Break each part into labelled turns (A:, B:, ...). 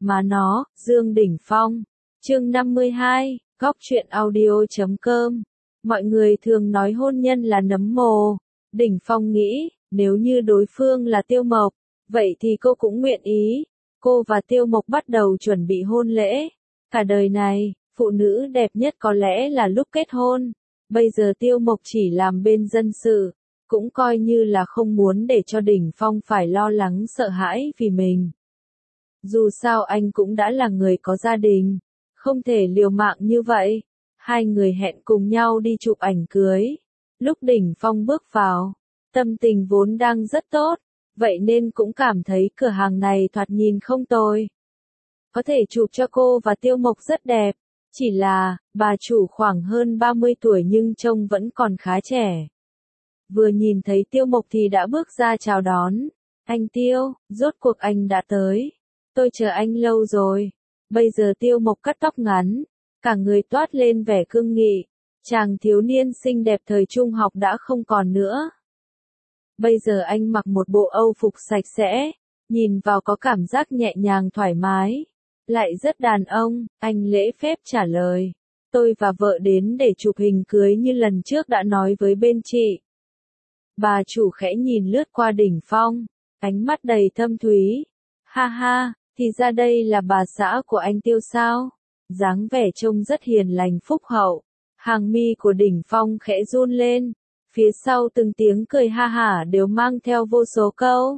A: Má nó, Dương Đỉnh Phong. Chương 52, Góc truyện audio.com. Mọi người thường nói hôn nhân là nấm mồ. Đỉnh Phong nghĩ, nếu như đối phương là Tiêu Mộc, vậy thì cô cũng nguyện ý. Cô và Tiêu Mộc bắt đầu chuẩn bị hôn lễ. Cả đời này, phụ nữ đẹp nhất có lẽ là lúc kết hôn. Bây giờ Tiêu Mộc chỉ làm bên dân sự, cũng coi như là không muốn để cho Đỉnh Phong phải lo lắng sợ hãi vì mình. Dù sao anh cũng đã là người có gia đình, không thể liều mạng như vậy. Hai người hẹn cùng nhau đi chụp ảnh cưới. Lúc Đỉnh Phong bước vào, tâm tình vốn đang rất tốt, vậy nên cũng cảm thấy cửa hàng này thoạt nhìn không tồi. Có thể chụp cho cô và Tiêu Mộc rất đẹp, chỉ là, bà chủ khoảng hơn 30 tuổi nhưng trông vẫn còn khá trẻ. Vừa nhìn thấy Tiêu Mộc thì đã bước ra chào đón. Anh Tiêu, rốt cuộc anh đã tới. Tôi chờ anh lâu rồi. Bây giờ Tiêu Mộc cắt tóc ngắn, cả người toát lên vẻ cương nghị. Chàng thiếu niên xinh đẹp thời trung học đã không còn nữa. Bây giờ anh mặc một bộ Âu phục sạch sẽ, nhìn vào có cảm giác nhẹ nhàng thoải mái. Lại rất đàn ông, anh lễ phép trả lời. Tôi và vợ đến để chụp hình cưới như lần trước đã nói với bên chị. Bà chủ khẽ nhìn lướt qua Đỉnh Phong, ánh mắt đầy thâm thúy. Ha ha, thì ra đây là bà xã của anh Tiêu sao? Dáng vẻ trông rất hiền lành phúc hậu. Hàng mi của Đỉnh Phong khẽ run lên. Phía sau từng tiếng cười ha hả đều mang theo vô số câu.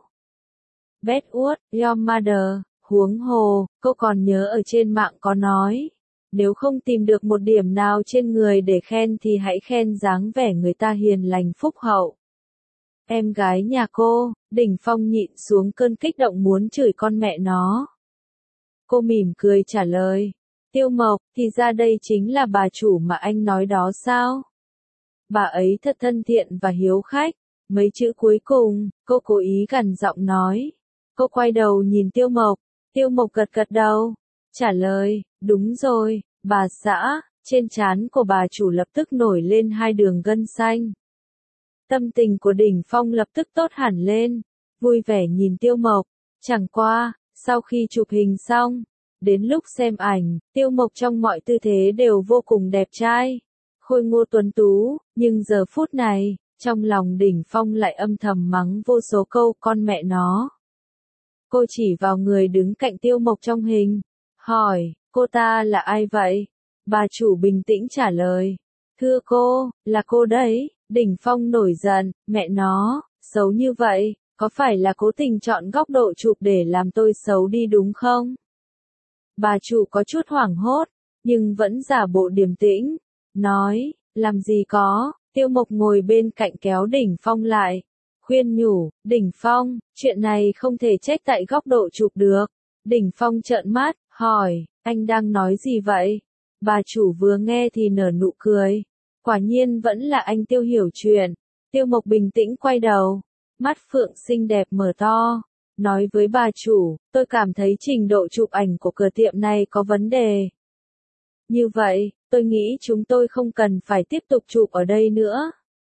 A: Bet what, your mother, huống hồ, cô còn nhớ ở trên mạng có nói. Nếu không tìm được một điểm nào trên người để khen thì hãy khen dáng vẻ người ta hiền lành phúc hậu. Em gái nhà cô, Đỉnh Phong nhịn xuống cơn kích động muốn chửi con mẹ nó. Cô mỉm cười trả lời. Tiêu Mộc, thì ra đây chính là bà chủ mà anh nói đó sao? Bà ấy thật thân thiện và hiếu khách. Mấy chữ cuối cùng, cô cố ý gằn giọng nói. Cô quay đầu nhìn Tiêu Mộc. Tiêu Mộc gật gật đầu. Trả lời, đúng rồi, bà xã. Trên trán của bà chủ lập tức nổi lên hai đường gân xanh. Tâm tình của Đỉnh Phong lập tức tốt hẳn lên. Vui vẻ nhìn Tiêu Mộc. Chẳng qua, sau khi chụp hình xong, đến lúc xem ảnh, Tiêu Mộc trong mọi tư thế đều vô cùng đẹp trai. Khôi ngô tuấn tú, nhưng giờ phút này, trong lòng Đỉnh Phong lại âm thầm mắng vô số câu con mẹ nó. Cô chỉ vào người đứng cạnh Tiêu Mộc trong hình, hỏi, cô ta là ai vậy? Bà chủ bình tĩnh trả lời, thưa cô, là cô đấy. Đỉnh Phong nổi giận, mẹ nó, xấu như vậy, có phải là cố tình chọn góc độ chụp để làm tôi xấu đi đúng không? Bà chủ có chút hoảng hốt, nhưng vẫn giả bộ điềm tĩnh, nói, làm gì có. Tiêu Mộc ngồi bên cạnh kéo Đỉnh Phong lại, khuyên nhủ, Đỉnh Phong, chuyện này không thể trách tại góc độ chụp được. Đỉnh Phong trợn mắt, hỏi, anh đang nói gì vậy? Bà chủ vừa nghe thì nở nụ cười. Quả nhiên vẫn là anh Tiêu hiểu chuyện. Tiêu Mộc bình tĩnh quay đầu, mắt phượng xinh đẹp mở to, nói với bà chủ, tôi cảm thấy trình độ chụp ảnh của cửa tiệm này có vấn đề. Như vậy, tôi nghĩ chúng tôi không cần phải tiếp tục chụp ở đây nữa.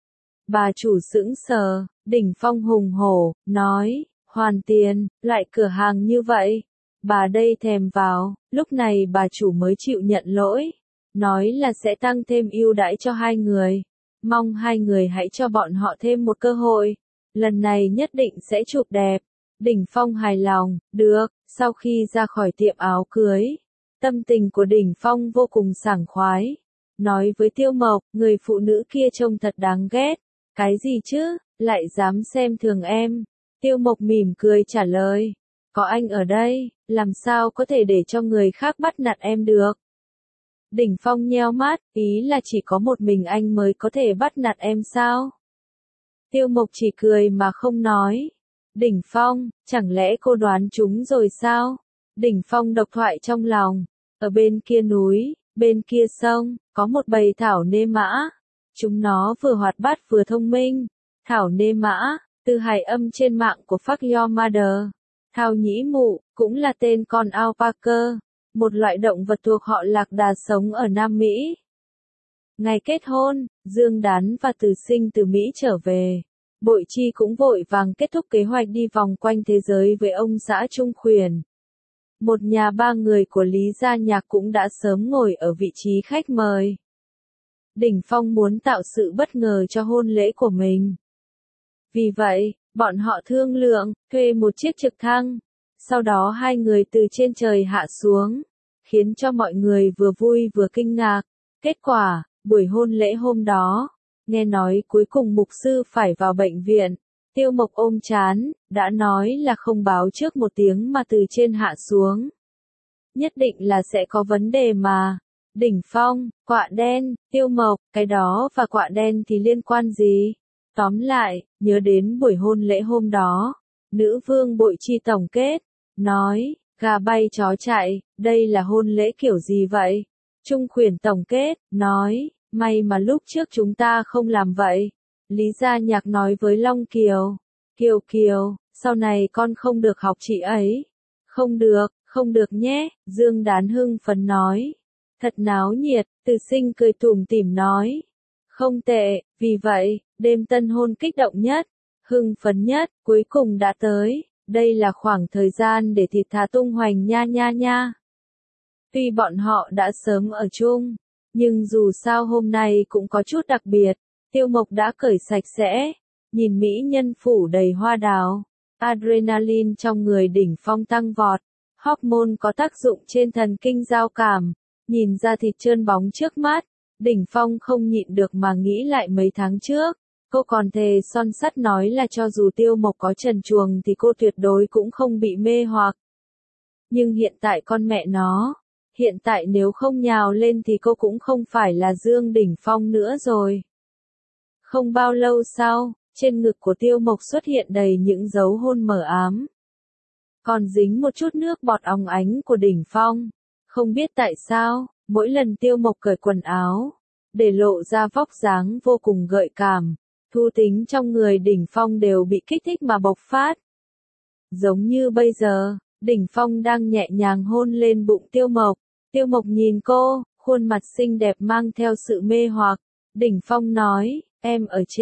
A: Bà chủ sững sờ, Đỉnh Phong hùng hổ, nói, hoàn tiền, lại cửa hàng như vậy. Bà đây thèm vào, lúc này bà chủ mới chịu nhận lỗi. Nói là sẽ tăng thêm ưu đãi cho hai người. Mong hai người hãy cho bọn họ thêm một cơ hội. Lần này nhất định sẽ chụp đẹp. Đỉnh Phong hài lòng, được. Sau khi ra khỏi tiệm áo cưới, tâm tình của Đỉnh Phong vô cùng sảng khoái. Nói với Tiêu Mộc, người phụ nữ kia trông thật đáng ghét. Cái gì chứ, lại dám xem thường em. Tiêu Mộc mỉm cười trả lời. Có anh ở đây, làm sao có thể để cho người khác bắt nạt em được. Đỉnh Phong nheo mắt, ý là chỉ có một mình anh mới có thể bắt nạt em sao? Tiêu Mộc chỉ cười mà không nói. Đỉnh Phong, chẳng lẽ cô đoán chúng rồi sao? Đỉnh Phong độc thoại trong lòng. Ở bên kia núi, bên kia sông, có một bầy thảo nê mã. Chúng nó vừa hoạt bát vừa thông minh. Thảo nê mã, từ hài âm trên mạng của Fuck Your Mother. Thảo nhĩ mụ, cũng là tên con alpaca. Một loại động vật thuộc họ Lạc Đà sống ở Nam Mỹ. Ngày kết hôn, Dương Đán và Từ Sinh từ Mỹ trở về. Bội Chi cũng vội vàng kết thúc kế hoạch đi vòng quanh thế giới với ông xã Trung Khuyển. một nhà ba người của Lý Gia Nhạc cũng đã sớm ngồi ở vị trí khách mời. Đỉnh Phong muốn tạo sự bất ngờ cho hôn lễ của mình. Vì vậy, bọn họ thương lượng, thuê một chiếc trực thăng. Sau đó hai người từ trên trời hạ xuống, khiến cho mọi người vừa vui vừa kinh ngạc. Kết quả, buổi hôn lễ hôm đó, nghe nói cuối cùng mục sư phải vào bệnh viện. Tiêu Mộc ôm trán, đã nói là không báo trước một tiếng mà từ trên hạ xuống. Nhất định là sẽ có vấn đề mà. Đỉnh Phong, quạ đen, Tiêu Mộc, cái đó và quạ đen thì liên quan gì? Tóm lại, nhớ đến buổi hôn lễ hôm đó, nữ vương Bội Chi tổng kết, nói, gà bay chó chạy, đây là hôn lễ kiểu gì vậy? Trung Khuyển tổng kết, nói, may mà lúc trước chúng ta không làm vậy. Lý Gia Nhạc nói với Long Kiều, Kiều Kiều, sau này con không được học chị ấy. Không được nhé, Dương Đán hưng phấn nói. Thật náo nhiệt, Từ Sinh cười tủm tỉm nói. Không tệ, vì vậy, đêm tân hôn kích động nhất, hưng phấn nhất, cuối cùng đã tới. Đây là khoảng thời gian để thịt thà tung hoành nha nha nha. Tuy bọn họ đã sớm ở chung, nhưng dù sao hôm nay cũng có chút đặc biệt. Tiêu Mộc đã cởi sạch sẽ, nhìn mỹ nhân phủ đầy hoa đào. Adrenaline trong người Đỉnh Phong tăng vọt. Hormone có tác dụng trên thần kinh giao cảm. Nhìn ra thịt trơn bóng trước mắt, Đỉnh Phong không nhịn được mà nghĩ lại mấy tháng trước. Cô còn thề son sắt nói là cho dù Tiêu Mộc có trần truồng thì cô tuyệt đối cũng không bị mê hoặc. Nhưng hiện tại con mẹ nó, hiện tại nếu không nhào lên thì cô cũng không phải là Dương Đỉnh Phong nữa rồi. Không bao lâu sau, trên ngực của Tiêu Mộc xuất hiện đầy những dấu hôn mờ ám. Còn dính một chút nước bọt óng ánh của Đỉnh Phong. Không biết tại sao, mỗi lần Tiêu Mộc cởi quần áo, để lộ ra vóc dáng vô cùng gợi cảm, thú tính trong người Đỉnh Phong đều bị kích thích mà bộc phát. Giống như bây giờ, Đỉnh Phong đang nhẹ nhàng hôn lên bụng Tiêu Mộc. Tiêu Mộc nhìn cô, khuôn mặt xinh đẹp mang theo sự mê hoặc. Đỉnh Phong nói, em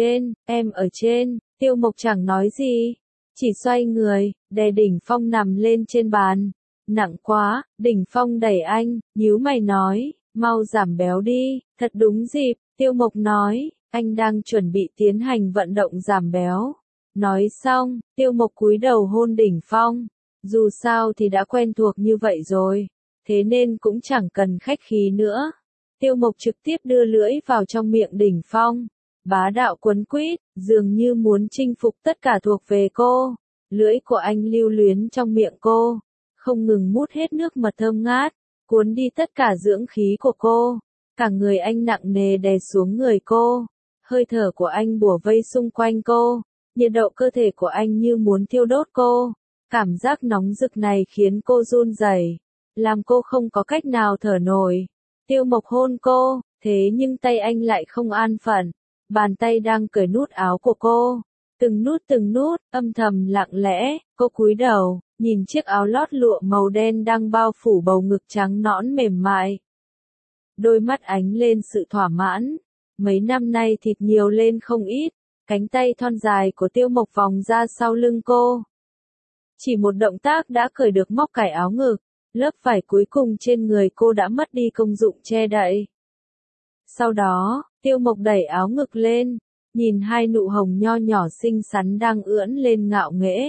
A: ở trên, Tiêu Mộc chẳng nói gì, chỉ xoay người, đè Đỉnh Phong nằm lên trên bàn. Nặng quá, Đỉnh Phong đẩy anh, nhíu mày nói, mau giảm béo đi, thật đúng dịp. Tiêu Mộc nói, anh đang chuẩn bị tiến hành vận động giảm béo. Nói xong, Tiêu Mộc cúi đầu hôn Đỉnh Phong. Dù sao thì đã quen thuộc như vậy rồi, thế nên cũng chẳng cần khách khí nữa. Tiêu Mộc trực tiếp đưa lưỡi vào trong miệng Đỉnh Phong. Bá đạo quấn quýt, dường như muốn chinh phục tất cả thuộc về cô. Lưỡi của anh lưu luyến trong miệng cô, không ngừng mút hết nước mật thơm ngát, cuốn đi tất cả dưỡng khí của cô. Cả người anh nặng nề đè xuống người cô. Hơi thở của anh bủa vây xung quanh cô. Nhiệt độ cơ thể của anh như muốn thiêu đốt cô. Cảm giác nóng rực này khiến cô run rẩy, làm cô không có cách nào thở nổi. Tiêu Mộc hôn cô, thế nhưng tay anh lại không an phận. Bàn tay đang cởi nút áo của cô. Từng nút, âm thầm lặng lẽ, cô cúi đầu, nhìn chiếc áo lót lụa màu đen đang bao phủ bầu ngực trắng nõn mềm mại. Đôi mắt ánh lên sự thỏa mãn. Mấy năm nay thịt nhiều lên không ít, cánh tay thon dài của Tiêu Mộc vòng ra sau lưng cô. Chỉ một động tác đã cởi được móc cài áo ngực, lớp vải cuối cùng trên người cô đã mất đi công dụng che đậy. Sau đó, Tiêu Mộc đẩy áo ngực lên, nhìn hai nụ hồng nho nhỏ xinh xắn đang ưỡn lên ngạo nghễ.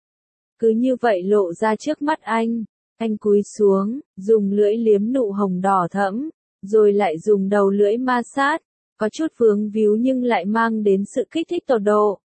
A: Cứ như vậy lộ ra trước mắt anh cúi xuống, dùng lưỡi liếm nụ hồng đỏ thẫm, rồi lại dùng đầu lưỡi ma sát, có chút vướng víu nhưng lại mang đến sự kích thích tột độ.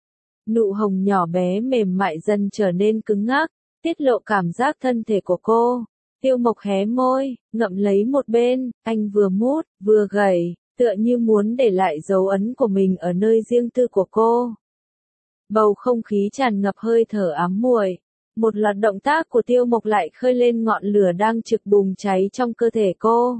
A: Nụ hồng nhỏ bé mềm mại dần trở nên cứng ngắc, tiết lộ cảm giác thân thể của cô. Tiêu Mộc hé môi, ngậm lấy một bên, anh vừa mút, vừa gẩy, tựa như muốn để lại dấu ấn của mình ở nơi riêng tư của cô. Bầu không khí tràn ngập hơi thở ám muội. Một loạt động tác của Tiêu Mộc lại khơi lên ngọn lửa đang trực bùng cháy trong cơ thể cô.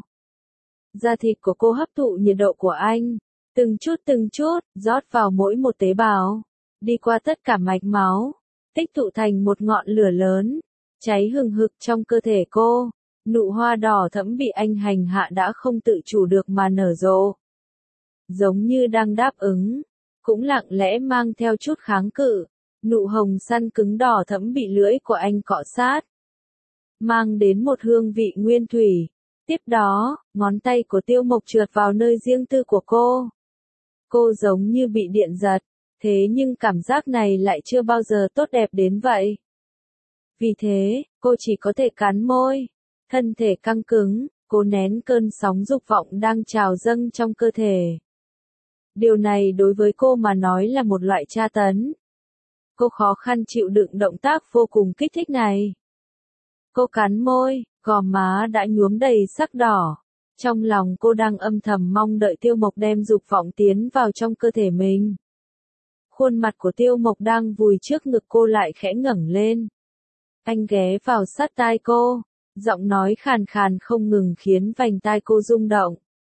A: Da thịt của cô hấp thụ nhiệt độ của anh, từng chút, rót vào mỗi một tế bào, đi qua tất cả mạch máu, tích tụ thành một ngọn lửa lớn, cháy hừng hực trong cơ thể cô. Nụ hoa đỏ thẫm bị anh hành hạ đã không tự chủ được mà nở rộ. Giống như đang đáp ứng, cũng lặng lẽ mang theo chút kháng cự. Nụ hồng săn cứng đỏ thẫm bị lưỡi của anh cọ sát. mang đến một hương vị nguyên thủy. Tiếp đó, ngón tay của Tiêu Mộc trượt vào nơi riêng tư của cô. Cô giống như bị điện giật, thế nhưng cảm giác này lại chưa bao giờ tốt đẹp đến vậy. Vì thế, cô chỉ có thể cắn môi, thân thể căng cứng, cố nén cơn sóng dục vọng đang trào dâng trong cơ thể. Điều này đối với cô mà nói là một loại tra tấn. Cô khó khăn chịu đựng động tác vô cùng kích thích này. Cô cắn môi, gò má đã nhuốm đầy sắc đỏ. Trong lòng cô đang âm thầm mong đợi Tiêu Mộc đem dục vọng tiến vào trong cơ thể mình. Khuôn mặt của Tiêu Mộc đang vùi trước ngực cô lại khẽ ngẩng lên. Anh ghé vào sát tai cô, giọng nói khàn khàn không ngừng khiến vành tai cô rung động.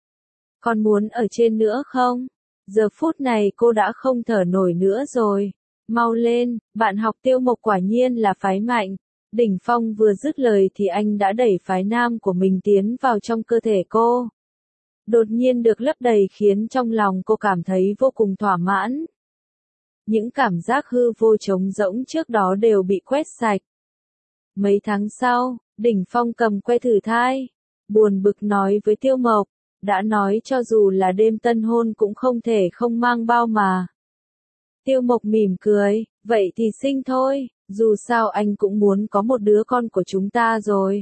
A: Còn muốn ở trên nữa không? Giờ phút này cô đã không thở nổi nữa rồi. Mau lên, bạn học Tiêu Mộc quả nhiên là phái mạnh. Đỉnh Phong vừa dứt lời thì anh đã đẩy phái nam của mình tiến vào trong cơ thể cô. Đột nhiên được lấp đầy khiến trong lòng cô cảm thấy vô cùng thỏa mãn. Những cảm giác hư vô trống rỗng trước đó đều bị quét sạch. Mấy tháng sau, Đỉnh Phong cầm que thử thai. Buồn bực nói với Tiêu Mộc, đã nói cho dù là đêm tân hôn cũng không thể không mang bao mà. Tiêu Mộc mỉm cười, vậy thì sinh thôi, dù sao anh cũng muốn có một đứa con của chúng ta rồi.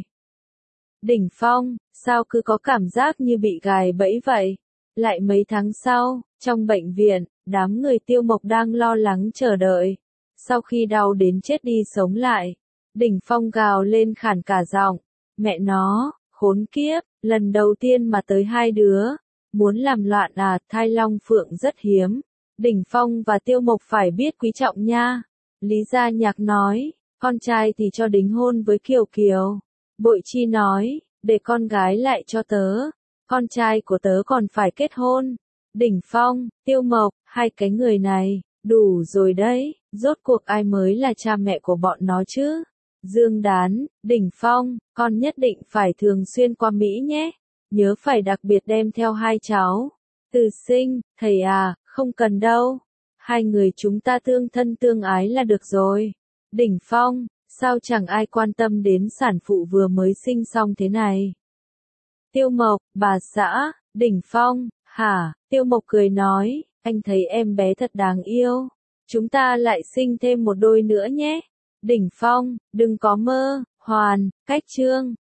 A: Đỉnh Phong, sao cứ có cảm giác như bị gài bẫy vậy? Lại mấy tháng sau, trong bệnh viện, đám người Tiêu Mộc đang lo lắng chờ đợi. Sau khi đau đến chết đi sống lại, Đỉnh Phong gào lên khản cả giọng, mẹ nó, khốn kiếp, lần đầu tiên mà tới hai đứa, muốn làm loạn à, thai long phượng rất hiếm. Đỉnh Phong và Tiêu Mộc phải biết quý trọng nha. Lý Gia Nhạc nói, con trai thì cho đính hôn với Kiều Kiều. Bội Chi nói, để con gái lại cho tớ. Con trai của tớ còn phải kết hôn. Đỉnh Phong, Tiêu Mộc, hai cái người này, đủ rồi đấy, rốt cuộc ai mới là cha mẹ của bọn nó chứ? Dương Đán, Đỉnh Phong, con nhất định phải thường xuyên qua Mỹ nhé. Nhớ phải đặc biệt đem theo hai cháu. Từ Sinh, thầy à, không cần đâu. Hai người chúng ta tương thân tương ái là được rồi. Đỉnh Phong, sao chẳng ai quan tâm đến sản phụ vừa mới sinh xong thế này? Tiêu Mộc, bà xã, Đỉnh Phong, hả? Tiêu Mộc cười nói, anh thấy em bé thật đáng yêu. Chúng ta lại sinh thêm một đôi nữa nhé. Đỉnh Phong, đừng có mơ, Hoàn, Cách Trương.